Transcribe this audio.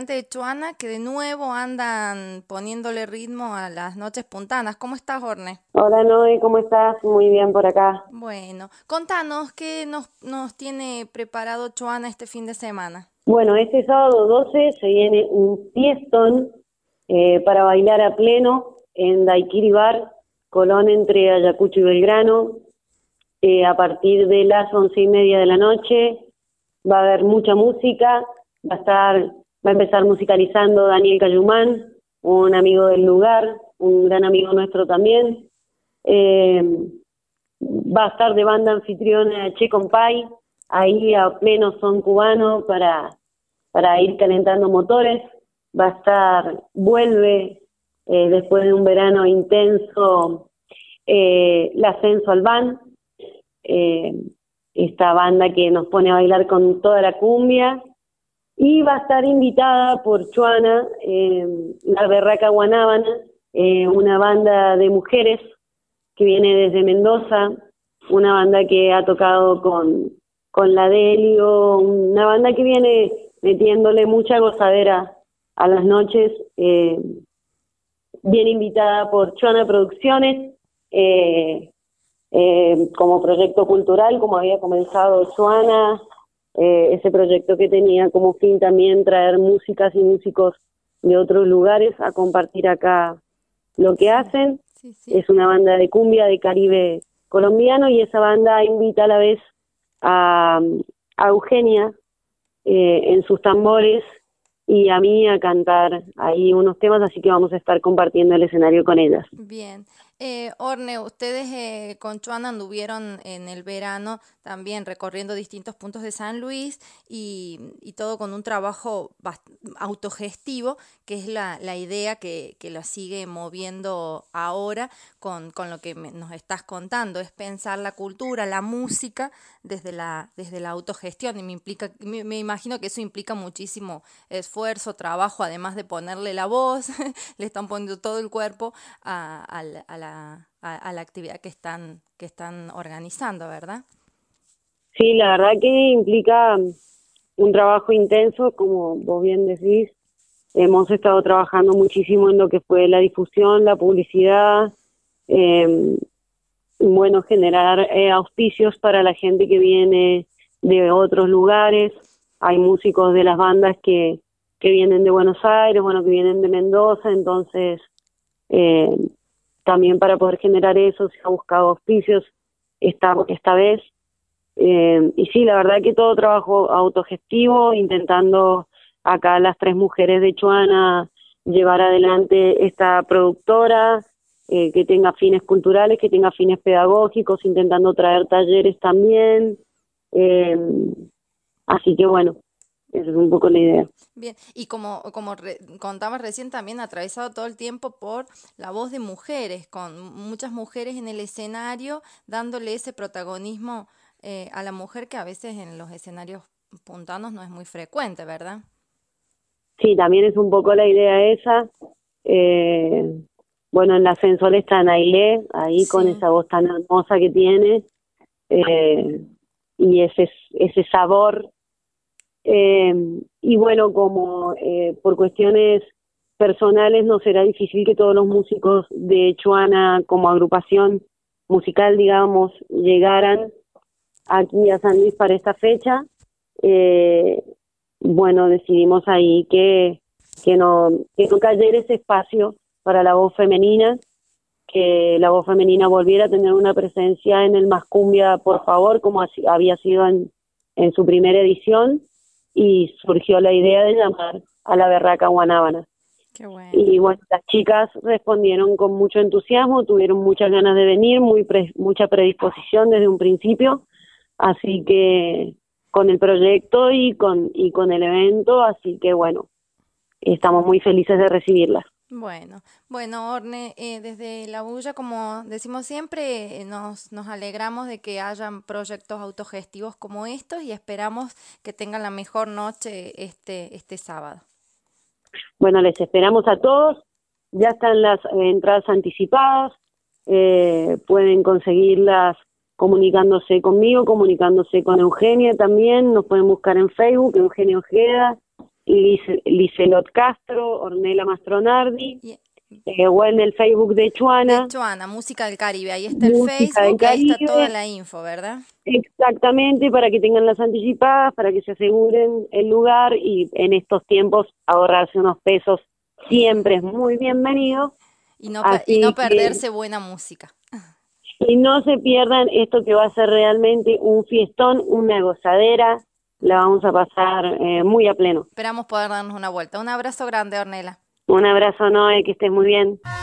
gente de Chuana que de nuevo andan poniéndole ritmo a las noches puntanas. ¿Cómo estás, Orne? Hola Noé, ¿cómo estás? Muy bien por acá. Bueno, contanos qué nos tiene preparado Chuana este fin de semana. Bueno, este sábado 12 se viene un fiestón para bailar a pleno en Daiquiri Bar, Colón entre Ayacucho y Belgrano. A partir de las 11:30 de la noche va a haber mucha música, va a empezar musicalizando Daniel Cayumán, un amigo del lugar, un gran amigo nuestro también. Eh, Va a estar de banda anfitriona Che Compay, ahí a pleno son cubano para ir calentando motores. Va a estar, vuelve después de un verano intenso, el Ascenso al Van, eh, esta banda que nos pone a bailar con toda la cumbia. Y va a estar invitada por Chuana, la Berraca Guanábana, una banda de mujeres que viene desde Mendoza, una banda que ha tocado con la Delio, una banda que viene metiéndole mucha gozadera a las noches, bien invitada por Chuana Producciones, como proyecto cultural, como había comenzado Chuana, ese proyecto que tenía como fin también traer músicas y músicos de otros lugares a compartir acá lo que Sí, hacen. sí, sí. Es una banda de cumbia de Caribe colombiano y esa banda invita a la vez a, a Eugenia en sus tambores y a mí a cantar ahí unos temas, así que vamos a estar compartiendo el escenario con ellas. Bien. Orne, ustedes con Chuana anduvieron en el verano también recorriendo distintos puntos de San Luis y todo con un trabajo autogestivo, que es la idea que la sigue moviendo ahora con lo que nos estás contando, es pensar la cultura, la música desde la autogestión. Y me imagino que eso implica muchísimo esfuerzo, trabajo, además de ponerle la voz, le están poniendo todo el cuerpo a la actividad que están organizando, ¿verdad? Sí, la verdad que implica un trabajo intenso, como vos bien decís. Hemos estado trabajando muchísimo en lo que fue la difusión, la publicidad, eh, bueno, generar auspicios para la gente que viene de otros lugares. Hay músicos de las bandas que vienen de Buenos Aires, bueno, que vienen de Mendoza, entonces eh, también para poder generar eso se ha buscado auspicios esta vez. Y sí, la verdad que todo trabajo autogestivo, intentando acá las tres mujeres de Chuana llevar adelante esta productora, que tenga fines culturales, que tenga fines pedagógicos, intentando traer talleres también. Eh, Así que bueno, esa es un poco la idea. Bien, y como contabas recién, también atravesado todo el tiempo por la voz de mujeres, con muchas mujeres en el escenario, dándole ese protagonismo a la mujer que a veces en los escenarios puntanos no es muy frecuente, ¿verdad? Sí, también es un poco la idea esa. Eh, bueno, en la ascensor está Nailé, ahí con Sí. esa voz tan hermosa que tiene, eh, y ese sabor. Eh, y bueno, como por cuestiones personales no será difícil que todos los músicos de Chuana como agrupación musical, digamos, llegaran aquí a San Luis para esta fecha. Eh, bueno, decidimos ahí que no cayera ese espacio para la voz femenina, que la voz femenina volviera a tener una presencia en el Más Cumbia, por favor, como había sido en su primera edición, y surgió la idea de llamar a la Berraca Guanábana. Qué bueno. Y bueno, las chicas respondieron con mucho entusiasmo, tuvieron muchas ganas de venir, mucha predisposición desde un principio, así que con el proyecto y con el evento, así que bueno, Qué estamos bueno. muy felices de recibirlas. Bueno, Orne, desde la bulla, como decimos siempre, nos alegramos de que hayan proyectos autogestivos como estos y esperamos que tengan la mejor noche este sábado. Bueno, les esperamos a todos, ya están las entradas anticipadas, pueden conseguirlas comunicándose conmigo, comunicándose con Eugenia también, nos pueden buscar en Facebook, Eugenia Ojeda, Licelot Castro, Ornella Mastronardi, Y- o en el Facebook de Chuana, de Chuana, Música del Caribe. Ahí está el Música del Facebook, ahí está toda Caribe, la info, ¿verdad? exactamente, para que tengan las anticipadas, para que se aseguren el lugar y en estos tiempos ahorrarse unos pesos siempre es muy bienvenido. Y no Así que, perderse buena música. y no se pierdan esto que va a ser realmente un fiestón, una gozadera, la vamos a pasar muy a pleno. Esperamos poder darnos una vuelta. Un abrazo grande, Ornela. Un abrazo, Noé, que estés muy bien.